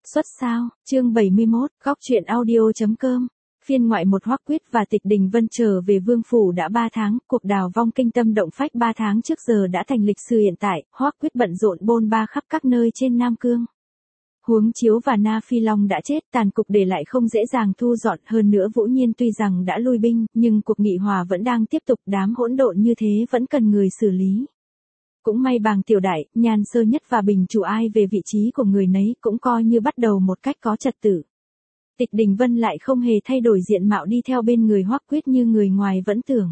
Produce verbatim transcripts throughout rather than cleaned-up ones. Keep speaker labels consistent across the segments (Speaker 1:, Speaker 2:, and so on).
Speaker 1: Xuất sao, chương bảy mươi mốt, góc truyện audio.com. Phiên ngoại một. Hoắc Quyết và Tịch Đình Vân trở về Vương phủ đã ba tháng, cuộc đào vong kinh tâm động phách ba tháng trước giờ đã thành lịch sử hiện tại, Hoắc Quyết bận rộn bôn ba khắp các nơi trên Nam Cương. Huống Chiếu và Na Phi Long đã chết, tàn cục để lại không dễ dàng thu dọn, hơn nữa Vũ Nhiên tuy rằng đã lui binh, nhưng cuộc nghị hòa vẫn đang tiếp tục, đám hỗn độn như thế vẫn cần người xử lý. Cũng may Bàng Tiểu Đại, Nhan Sơ Nhất và Bình Chủ ai về vị trí của người nấy cũng coi như bắt đầu một cách có trật tự. Tịch Đình Vân lại không hề thay đổi diện mạo đi theo bên người Hoắc Quyết như người ngoài vẫn tưởng.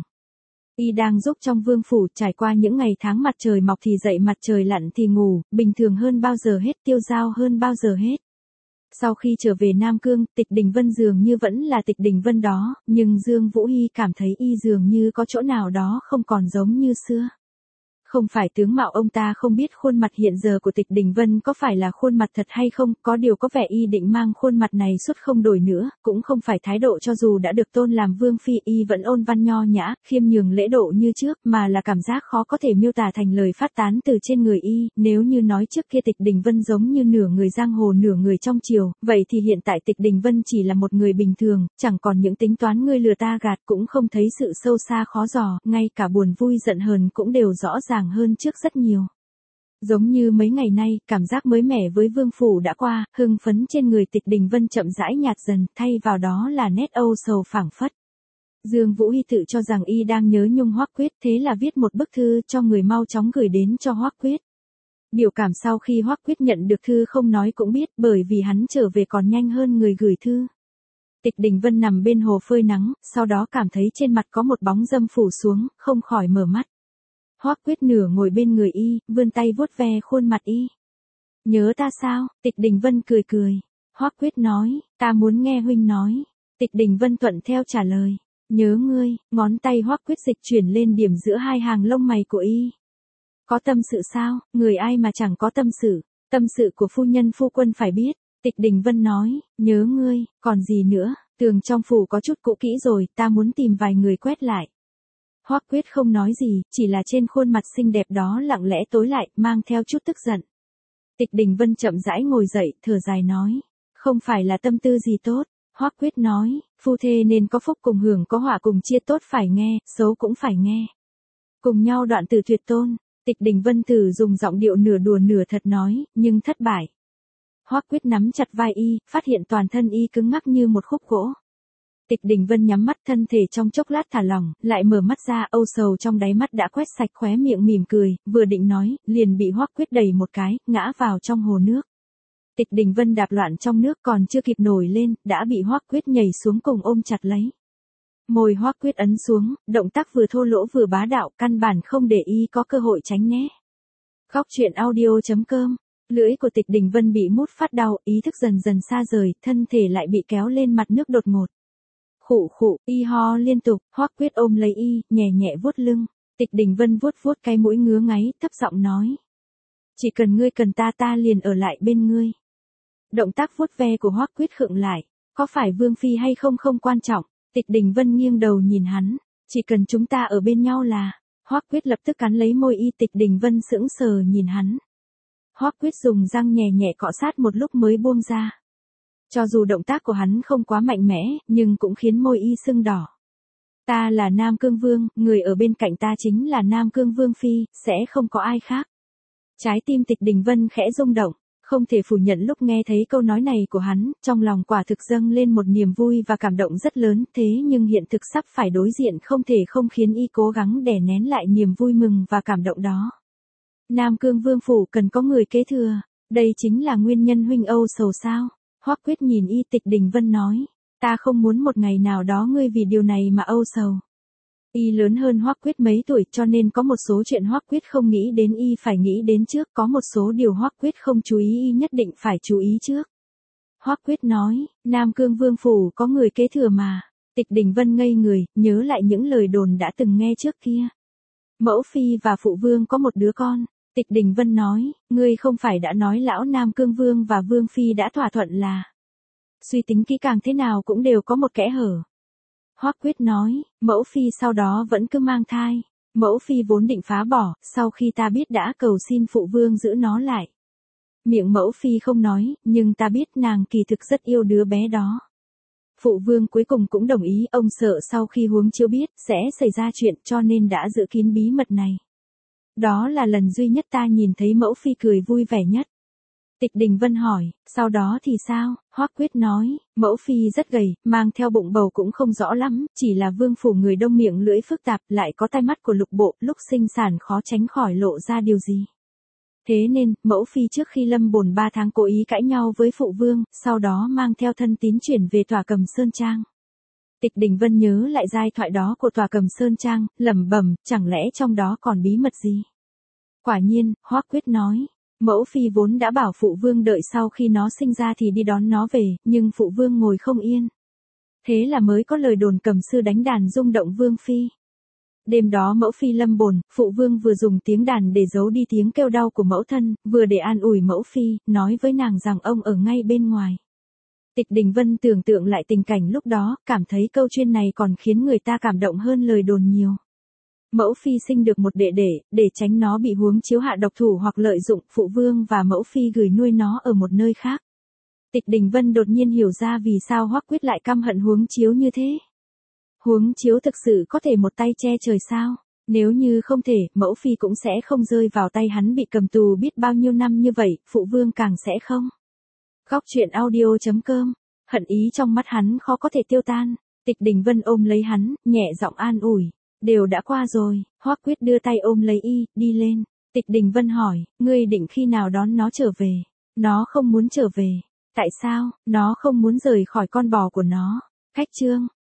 Speaker 1: Y đang giúp trong vương phủ, trải qua những ngày tháng mặt trời mọc thì dậy mặt trời lặn thì ngủ, bình thường hơn bao giờ hết, tiêu dao hơn bao giờ hết. Sau khi trở về Nam Cương, Tịch Đình Vân dường như vẫn là Tịch Đình Vân đó, nhưng Dương Vũ Hy cảm thấy y dường như có chỗ nào đó không còn giống như xưa. Không phải tướng mạo ông ta không biết khuôn mặt hiện giờ của Tịch Đình Vân có phải là khuôn mặt thật hay không, có điều có vẻ y định mang khuôn mặt này suốt không đổi nữa, cũng không phải thái độ cho dù đã được tôn làm vương phi y vẫn ôn văn nho nhã, khiêm nhường lễ độ như trước, mà là cảm giác khó có thể miêu tả thành lời phát tán từ trên người y, nếu như nói trước kia Tịch Đình Vân giống như nửa người giang hồ nửa người trong triều, vậy thì hiện tại Tịch Đình Vân chỉ là một người bình thường, chẳng còn những tính toán ngươi lừa ta gạt, cũng không thấy sự sâu xa khó dò, ngay cả buồn vui giận hờn cũng đều rõ ràng hơn trước rất nhiều. Giống như mấy ngày nay, cảm giác mới mẻ với vương phủ đã qua, hưng phấn trên người Tịch Đình Vân chậm rãi nhạt dần, thay vào đó là nét âu sầu phảng phất. Dương Vũ Hy tự cho rằng y đang nhớ nhung Hoắc Quyết, thế là viết một bức thư cho người mau chóng gửi đến cho Hoắc Quyết. Biểu cảm sau khi Hoắc Quyết nhận được thư không nói cũng biết, bởi vì hắn trở về còn nhanh hơn người gửi thư. Tịch Đình Vân nằm bên hồ phơi nắng, sau đó cảm thấy trên mặt có một bóng dâm phủ xuống, không khỏi mở mắt. Hoắc Quyết nửa ngồi bên người y, vươn tay vuốt ve khuôn mặt y. Nhớ ta sao? Tịch Đình Vân cười cười. Hoắc Quyết nói, ta muốn nghe huynh nói. Tịch Đình Vân thuận theo trả lời. Nhớ ngươi, ngón tay Hoắc Quyết dịch chuyển lên điểm giữa hai hàng lông mày của y. Có tâm sự sao? Người ai mà chẳng có tâm sự. Tâm sự của phu nhân phu quân phải biết. Tịch Đình Vân nói, nhớ ngươi, còn gì nữa, tường trong phủ có chút cũ kỹ rồi, ta muốn tìm vài người quét lại. Hoắc Quyết không nói gì, chỉ là trên khuôn mặt xinh đẹp đó lặng lẽ tối lại, mang theo chút tức giận. Tịch Đình Vân chậm rãi ngồi dậy, thở dài nói, không phải là tâm tư gì tốt. Hoắc Quyết nói, phu thê nên có phúc cùng hưởng có họa cùng chia, tốt phải nghe, xấu cũng phải nghe. Cùng nhau đoạn từ tuyệt tôn. Tịch Đình Vân thử dùng giọng điệu nửa đùa nửa thật nói, nhưng thất bại. Hoắc Quyết nắm chặt vai y, phát hiện toàn thân y cứng ngắc như một khúc gỗ. Tịch Đình Vân nhắm mắt, thân thể trong chốc lát thả lỏng, lại mở mắt ra, âu sầu trong đáy mắt đã quét sạch, khóe miệng mỉm cười, vừa định nói, liền bị Hoắc Quyết đẩy một cái, ngã vào trong hồ nước. Tịch Đình Vân đạp loạn trong nước, còn chưa kịp nổi lên, đã bị Hoắc Quyết nhảy xuống cùng ôm chặt lấy. Môi Hoắc Quyết ấn xuống, động tác vừa thô lỗ vừa bá đạo, căn bản không để y có cơ hội tránh né. Góc truyện audio.com. Lưỡi của Tịch Đình Vân bị mút phát đau, ý thức dần dần xa rời, thân thể lại bị kéo lên mặt nước đột ngột. Khụ khụ, y ho liên tục, Hoắc Quyết ôm lấy y, nhẹ nhẹ vuốt lưng. Tịch Đình Vân vuốt vuốt cái mũi ngứa ngáy, thấp giọng nói. Chỉ cần ngươi cần ta ta liền ở lại bên ngươi. Động tác vuốt ve của Hoắc Quyết khựng lại, có phải vương phi hay không không quan trọng. Tịch Đình Vân nghiêng đầu nhìn hắn, chỉ cần chúng ta ở bên nhau là. Hoắc Quyết lập tức cắn lấy môi y. Tịch Đình Vân sững sờ nhìn hắn. Hoắc Quyết dùng răng nhẹ nhẹ cọ sát một lúc mới buông ra. Cho dù động tác của hắn không quá mạnh mẽ, nhưng cũng khiến môi y sưng đỏ. Ta là Nam Cương Vương, người ở bên cạnh ta chính là Nam Cương Vương Phi, sẽ không có ai khác. Trái tim Tịch Đình Vân khẽ rung động, không thể phủ nhận lúc nghe thấy câu nói này của hắn, trong lòng quả thực dâng lên một niềm vui và cảm động rất lớn, thế nhưng hiện thực sắp phải đối diện không thể không khiến y cố gắng đè nén lại niềm vui mừng và cảm động đó. Nam Cương Vương Phủ cần có người kế thừa, đây chính là nguyên nhân huynh âu sầu sao? Hoắc Quyết nhìn y. Tịch Đình Vân nói, ta không muốn một ngày nào đó ngươi vì điều này mà âu sầu. Y lớn hơn Hoắc Quyết mấy tuổi cho nên có một số chuyện Hoắc Quyết không nghĩ đến y phải nghĩ đến trước, có một số điều Hoắc Quyết không chú ý y nhất định phải chú ý trước. Hoắc Quyết nói, Nam Cương Vương Phủ có người kế thừa mà. Tịch Đình Vân ngây người, nhớ lại những lời đồn đã từng nghe trước kia. Mẫu Phi và Phụ Vương có một đứa con. Tịch Đình Vân nói, ngươi không phải đã nói lão Nam Cương Vương và Vương Phi đã thỏa thuận là. Suy tính kỹ càng thế nào cũng đều có một kẽ hở. Hoắc Quyết nói, Mẫu Phi sau đó vẫn cứ mang thai. Mẫu Phi vốn định phá bỏ, sau khi ta biết đã cầu xin Phụ Vương giữ nó lại. Miệng mẫu phi không nói, nhưng ta biết nàng kỳ thực rất yêu đứa bé đó. Phụ vương cuối cùng cũng đồng ý, ông sợ sau khi huống chiếu biết, sẽ xảy ra chuyện cho nên đã giữ kín bí mật này. Đó là lần duy nhất ta nhìn thấy mẫu phi cười vui vẻ nhất. Tịch Đình Vân hỏi, sau đó thì sao? Hoắc Quyết nói, mẫu phi rất gầy, mang theo bụng bầu cũng không rõ lắm, chỉ là vương phủ người đông miệng lưỡi phức tạp, lại có tai mắt của lục bộ, lúc sinh sản khó tránh khỏi lộ ra điều gì. Thế nên, mẫu phi trước khi lâm bồn ba tháng cố ý cãi nhau với phụ vương, sau đó mang theo thân tín chuyển về Tòa Cầm Sơn Trang. Tịch Đình Vân nhớ lại giai thoại đó của Tòa Cầm Sơn Trang, lẩm bẩm, chẳng lẽ trong đó còn bí mật gì? Quả nhiên, Hoắc Quyết nói, mẫu phi vốn đã bảo phụ vương đợi sau khi nó sinh ra thì đi đón nó về, nhưng phụ vương ngồi không yên. Thế là mới có lời đồn cầm sư đánh đàn rung động vương phi. Đêm đó mẫu phi lâm bồn, phụ vương vừa dùng tiếng đàn để giấu đi tiếng kêu đau của mẫu thân, vừa để an ủi mẫu phi, nói với nàng rằng ông ở ngay bên ngoài. Tịch Đình Vân tưởng tượng lại tình cảnh lúc đó, cảm thấy câu chuyện này còn khiến người ta cảm động hơn lời đồn nhiều. Mẫu phi sinh được một đệ đệ, để tránh nó bị huống chiếu hạ độc thủ hoặc lợi dụng, phụ vương và mẫu phi gửi nuôi nó ở một nơi khác. Tịch Đình Vân đột nhiên hiểu ra vì sao Hoắc Quyết lại căm hận huống chiếu như thế. Huống chiếu thực sự có thể một tay che trời sao? Nếu như không thể, mẫu phi cũng sẽ không rơi vào tay hắn bị cầm tù biết bao nhiêu năm như vậy, phụ vương càng sẽ không. Góc truyện audio chấm com, hận ý trong mắt hắn khó có thể tiêu tan. Tịch Đình Vân ôm lấy hắn, nhẹ giọng an ủi. Đều đã qua rồi, Hoắc Quyết đưa tay ôm lấy y, đi lên. Tịch Đình Vân hỏi, ngươi định khi nào đón nó trở về? Nó không muốn trở về. Tại sao? Nó không muốn rời khỏi con bò của nó. Khách chương.